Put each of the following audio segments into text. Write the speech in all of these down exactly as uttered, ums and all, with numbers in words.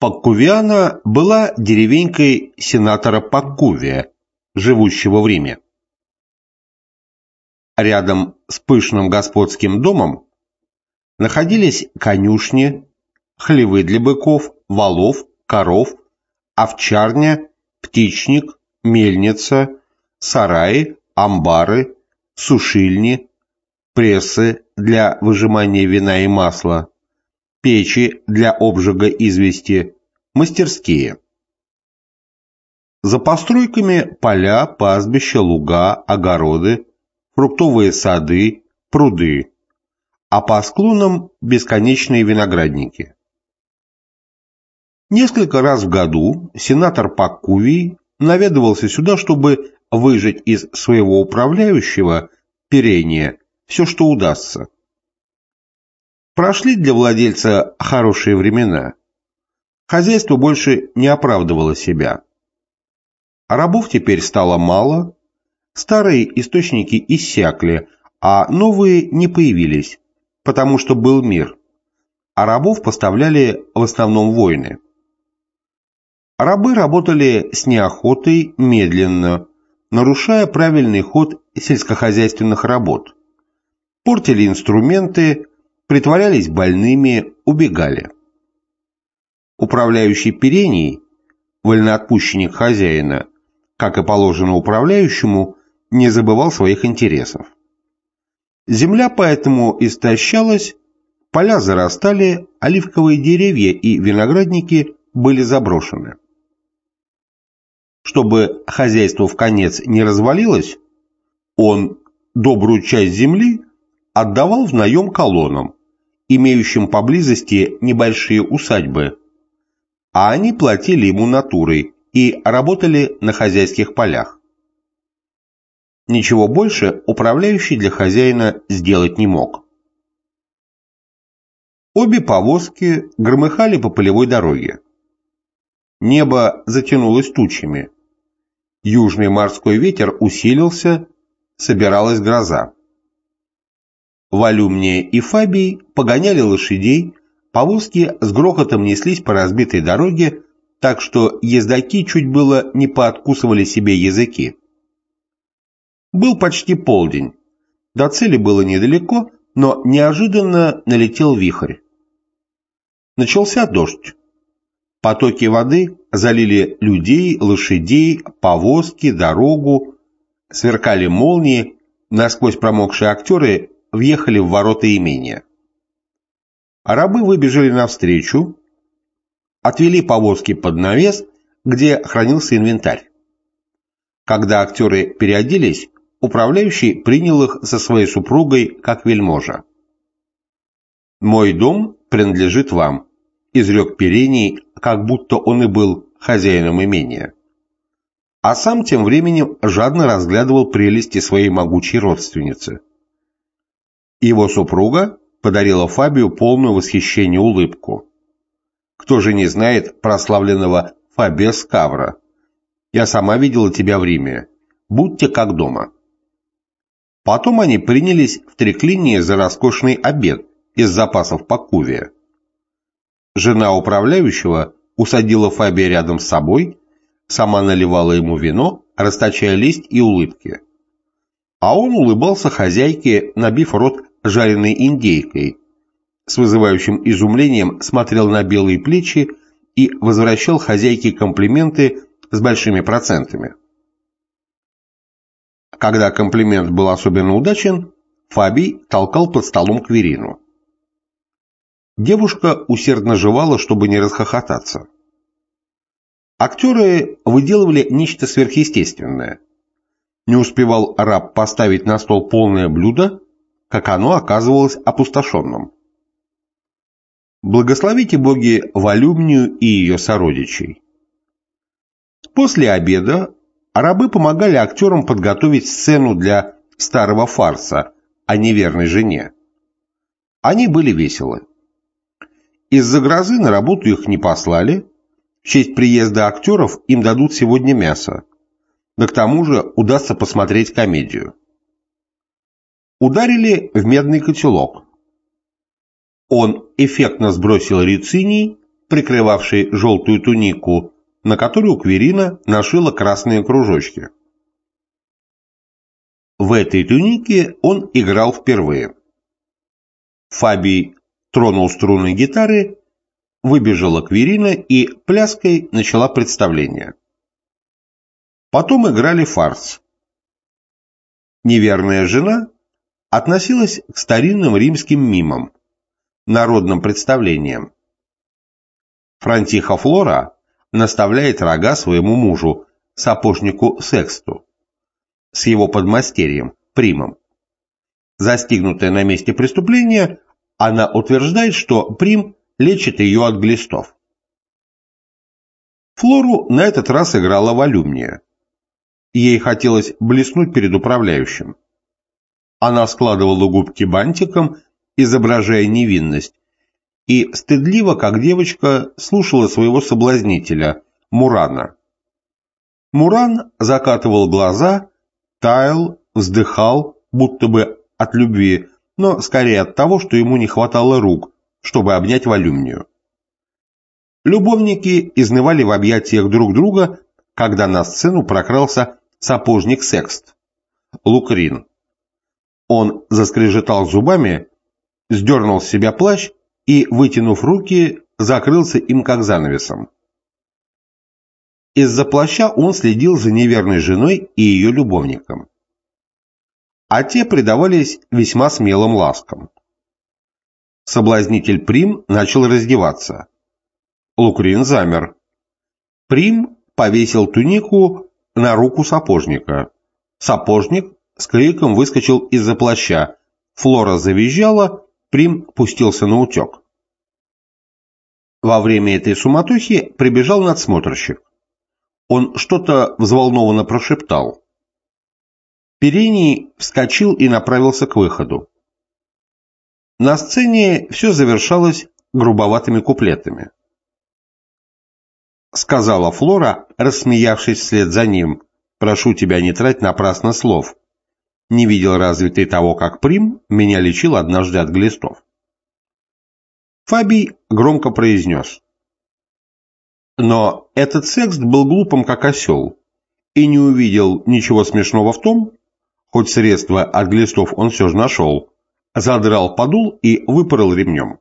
Паккувиана была деревенькой сенатора Паккувия, живущего в Риме. Рядом с пышным господским домом находились конюшни, хлевы для быков, волов, коров, овчарня, птичник, мельница, сараи, амбары, сушильни, прессы для выжимания вина и масла, печи для обжига извести, мастерские. За постройками поля, пастбища, луга, огороды, фруктовые сады, пруды, а по склонам бесконечные виноградники. Несколько раз в году сенатор Паккувий наведывался сюда, чтобы выжать из своего управляющего Пирения все, что удастся. Прошли для владельца хорошие времена. Хозяйство больше не оправдывало себя. Рабов теперь стало мало, старые источники иссякли, а новые не появились, потому что был мир, а рабов поставляли в основном воины. Рабы работали с неохотой, медленно, нарушая правильный ход сельскохозяйственных работ, портили инструменты, притворялись больными, убегали. Управляющий Пирений, вольноотпущенник хозяина, как и положено управляющему, не забывал своих интересов. Земля поэтому истощалась, поля зарастали, оливковые деревья и виноградники были заброшены. Чтобы хозяйство вконец не развалилось, он добрую часть земли отдавал в наем колоннам, имеющим поблизости небольшие усадьбы, а они платили ему натурой и работали на хозяйских полях. Ничего больше управляющий для хозяина сделать не мог. Обе повозки громыхали по полевой дороге. Небо затянулось тучами. Южный морской ветер усилился, собиралась гроза. Волюмния и Фабий погоняли лошадей, повозки с грохотом неслись по разбитой дороге, так что ездаки чуть было не пооткусывали себе языки. Был почти полдень. До цели было недалеко, но неожиданно налетел вихрь. Начался дождь. Потоки воды залили людей, лошадей, повозки, дорогу, сверкали молнии, насквозь промокшие актеры въехали в ворота имения. Рабы выбежали навстречу, отвели повозки под навес, где хранился инвентарь. Когда актеры переоделись, управляющий принял их со своей супругой как вельможа. «Мой дом принадлежит вам», — изрек Пирений, как будто он и был хозяином имения. А сам тем временем жадно разглядывал прелести своей могучей родственницы. Его супруга подарила Фабию полную восхищения улыбку. Кто же не знает прославленного Фабия Скавра? Я сама видела тебя в Риме. Будьте как дома. Потом они принялись в треклинии за роскошный обед из запасов Паккувия. Жена управляющего усадила Фабия рядом с собой, сама наливала ему вино, расточая лесть и улыбки. А он улыбался хозяйке, набив рот жареной индейкой, с вызывающим изумлением смотрел на белые плечи и возвращал хозяйке комплименты с большими процентами. Когда комплимент был особенно удачен, Фабий толкал под столом Кверину. Девушка усердно жевала, чтобы не расхохотаться. Актеры выделывали нечто сверхъестественное. Не успевал раб поставить на стол полное блюдо, как оно оказывалось опустошенным. Благословите боги Волюмнию и ее сородичей. После обеда рабы помогали актерам подготовить сцену для старого фарса о неверной жене. Они были веселы. Из-за грозы на работу их не послали, в честь приезда актеров им дадут сегодня мясо, да к тому же удастся посмотреть комедию. Ударили в медный котелок. Он эффектно сбросил рициний, прикрывавший желтую тунику, на которую Кверина нашила красные кружочки. В этой тунике он играл впервые. Фабий тронул струны гитары, выбежала Кверина и пляской начала представление. Потом играли фарс. Неверная жена относилась к старинным римским мимам, народным представлениям. Франтиха Флора наставляет рога своему мужу, сапожнику Сексту, с его подмастерьем, Примом. Застигнутая на месте преступления, она утверждает, что Прим лечит ее от глистов. Флору на этот раз играла Волюмния. Ей хотелось блеснуть перед управляющим. Она складывала губки бантиком, изображая невинность, и стыдливо, как девочка, слушала своего соблазнителя, Мурана. Муран закатывал глаза, таял, вздыхал, будто бы от любви, но скорее от того, что ему не хватало рук, чтобы обнять Волюмнию. Любовники изнывали в объятиях друг друга, когда на сцену прокрался сапожник Секст, Лукрин. Он заскрежетал зубами, сдернул с себя плащ и, вытянув руки, закрылся им как занавесом. Из-за плаща он следил за неверной женой и ее любовником. А те предавались весьма смелым ласкам. Соблазнитель Прим начал раздеваться. Лукрин замер. Прим повесил тунику на руку сапожника. Сапожник с криком выскочил из-за плаща. Флора завизжала, Прим пустился на утек. Во время этой суматохи прибежал надсмотрщик. Он что-то взволнованно прошептал. Периний вскочил и направился к выходу. На сцене все завершалось грубоватыми куплетами. Сказала Флора, рассмеявшись вслед за ним: «Прошу тебя, не трать напрасно слов. Не видел разве ты того, как Прим меня лечил однажды от глистов?» Фабий громко произнес: «Но этот Секст был глупым, как осел, и не увидел ничего смешного в том, хоть средства от глистов он все же нашел, задрал подул и выпорол ремнем».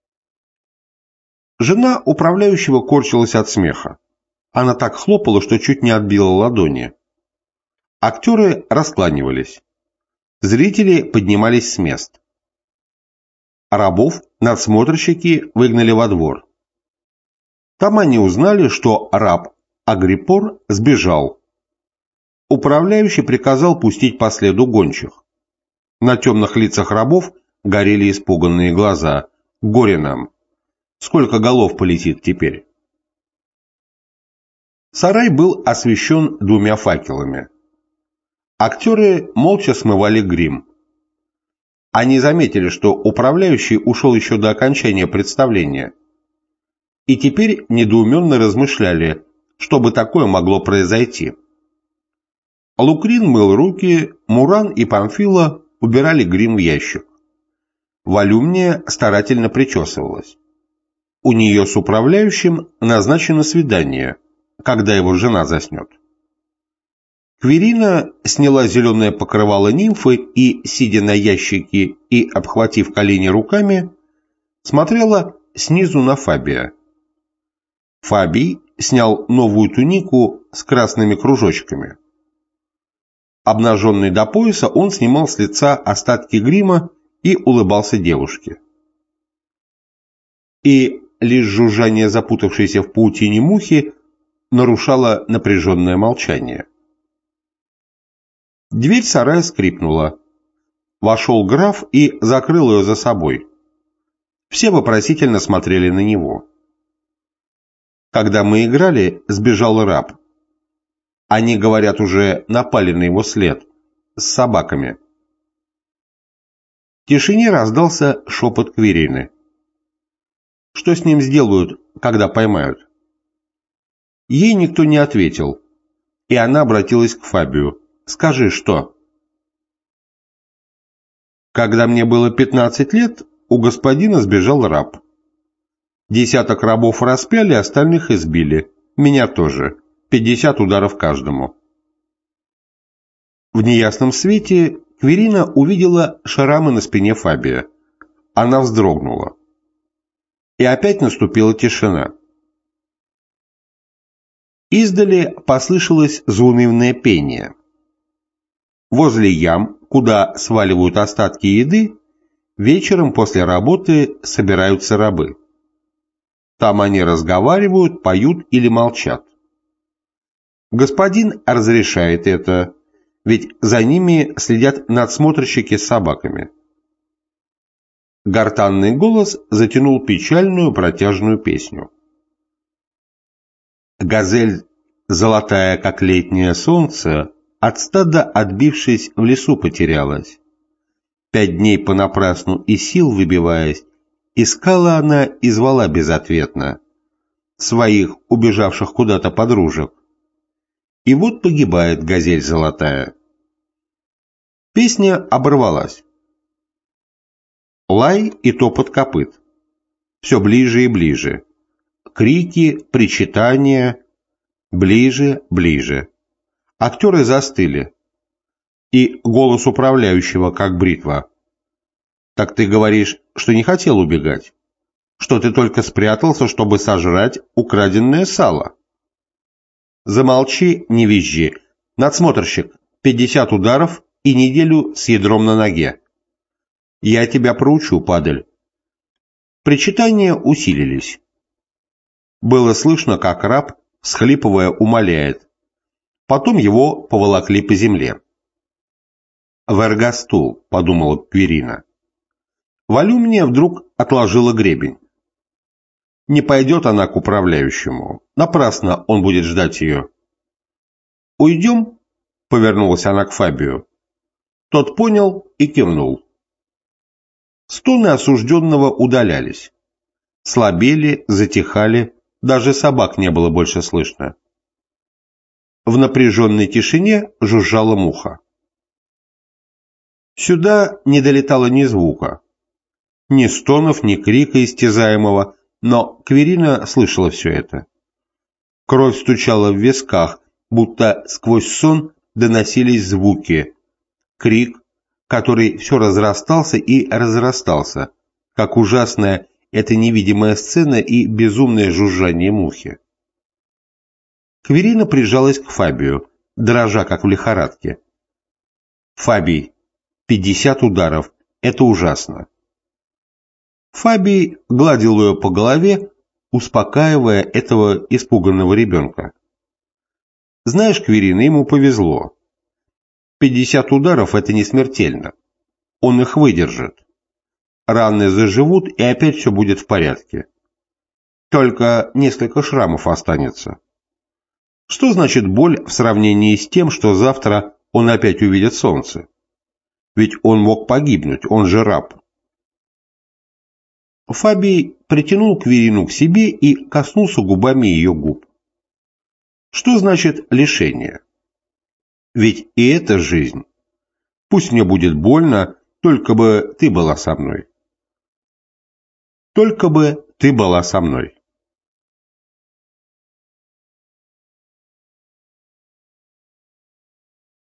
Жена управляющего корчилась от смеха. Она так хлопала, что чуть не отбила ладони. Актеры раскланивались. Зрители поднимались с мест. Рабов надсмотрщики выгнали во двор. Там они узнали, что раб Агриппор сбежал. Управляющий приказал пустить по следу гончих. На темных лицах рабов горели испуганные глаза. Горе нам! Сколько голов полетит теперь? Сарай был освещен двумя факелами. Актеры молча смывали грим. Они заметили, что управляющий ушел еще до окончания представления. И теперь недоуменно размышляли, что бы такое могло произойти. Лукрин мыл руки, Муран и Памфила убирали грим в ящик. Волюмния старательно причесывалась. У нее с управляющим назначено свидание, когда его жена заснет. Кверина сняла зеленое покрывало нимфы и, сидя на ящике и обхватив колени руками, смотрела снизу на Фабия. Фабий снял новую тунику с красными кружочками. Обнаженный до пояса, он снимал с лица остатки грима и улыбался девушке. И лишь жужжание запутавшейся в паутине мухи нарушало напряженное молчание. Дверь сарая скрипнула. Вошел граф и закрыл ее за собой. Все вопросительно смотрели на него. Когда мы играли, сбежал раб. Они, говорят, уже напали на его след с собаками. В тишине раздался шепот Кверины. Что с ним сделают, когда поймают? Ей никто не ответил, и она обратилась к Фабию. «Скажи, что?» «Когда мне было пятнадцать лет, у господина сбежал раб. Десяток рабов распяли, остальных избили. Меня тоже. Пятьдесят ударов каждому. В неясном свете Кверина увидела шрамы на спине Фабия. Она вздрогнула. И опять наступила тишина. Издали послышалось заунывное пение. Возле ям, куда сваливают остатки еды, вечером после работы собираются рабы. Там они разговаривают, поют или молчат. Господин разрешает это, ведь за ними следят надсмотрщики с собаками. Гортанный голос затянул печальную протяжную песню. Газель, золотая, как летнее солнце, от стада, отбившись, в лесу потерялась. Пять дней понапрасну и сил выбиваясь, искала она и звала безответно своих убежавших куда-то подружек. И вот погибает газель золотая. Песня оборвалась. Лай и топот копыт. Все ближе и ближе. Крики, причитания. Ближе, ближе. Актеры застыли. И голос управляющего, как бритва. «Так ты говоришь, что не хотел убегать? Что ты только спрятался, чтобы сожрать украденное сало?» «Замолчи, не визжи. Надсмотрщик, пятьдесят ударов и неделю с ядром на ноге. Я тебя проучу, падаль». Причитания усилились. Было слышно, как раб, всхлипывая, умоляет. Потом его поволокли по земле. «В эргостул», — подумала Кверина. Волюмния вдруг отложила гребень. Не пойдет она к управляющему. Напрасно он будет ждать ее. «Уйдем?» — повернулась она к Фабию. Тот понял и кивнул. Стоны осужденного удалялись. Слабели, затихали, даже собак не было больше слышно. В напряженной тишине жужжала муха. Сюда не долетало ни звука. Ни стонов, ни крика истязаемого, но Кверина слышала все это. Кровь стучала в висках, будто сквозь сон доносились звуки. Крик, который все разрастался и разрастался, как ужасная эта невидимая сцена и безумное жужжание мухи. Кверина прижалась к Фабию, дрожа, как в лихорадке. «Фабий, пятьдесят ударов, это ужасно». Фабий гладил ее по голове, успокаивая этого испуганного ребенка. «Знаешь, Кверина, ему повезло. Пятьдесят ударов – это не смертельно. Он их выдержит. Раны заживут, и опять все будет в порядке. Только несколько шрамов останется. Что значит боль в сравнении с тем, что завтра он опять увидит солнце? Ведь он мог погибнуть, он же раб». Фабий притянул Кверину к себе и коснулся губами ее губ. Что значит лишение? Ведь и это жизнь. Пусть мне будет больно, только бы ты была со мной. Только бы ты была со мной.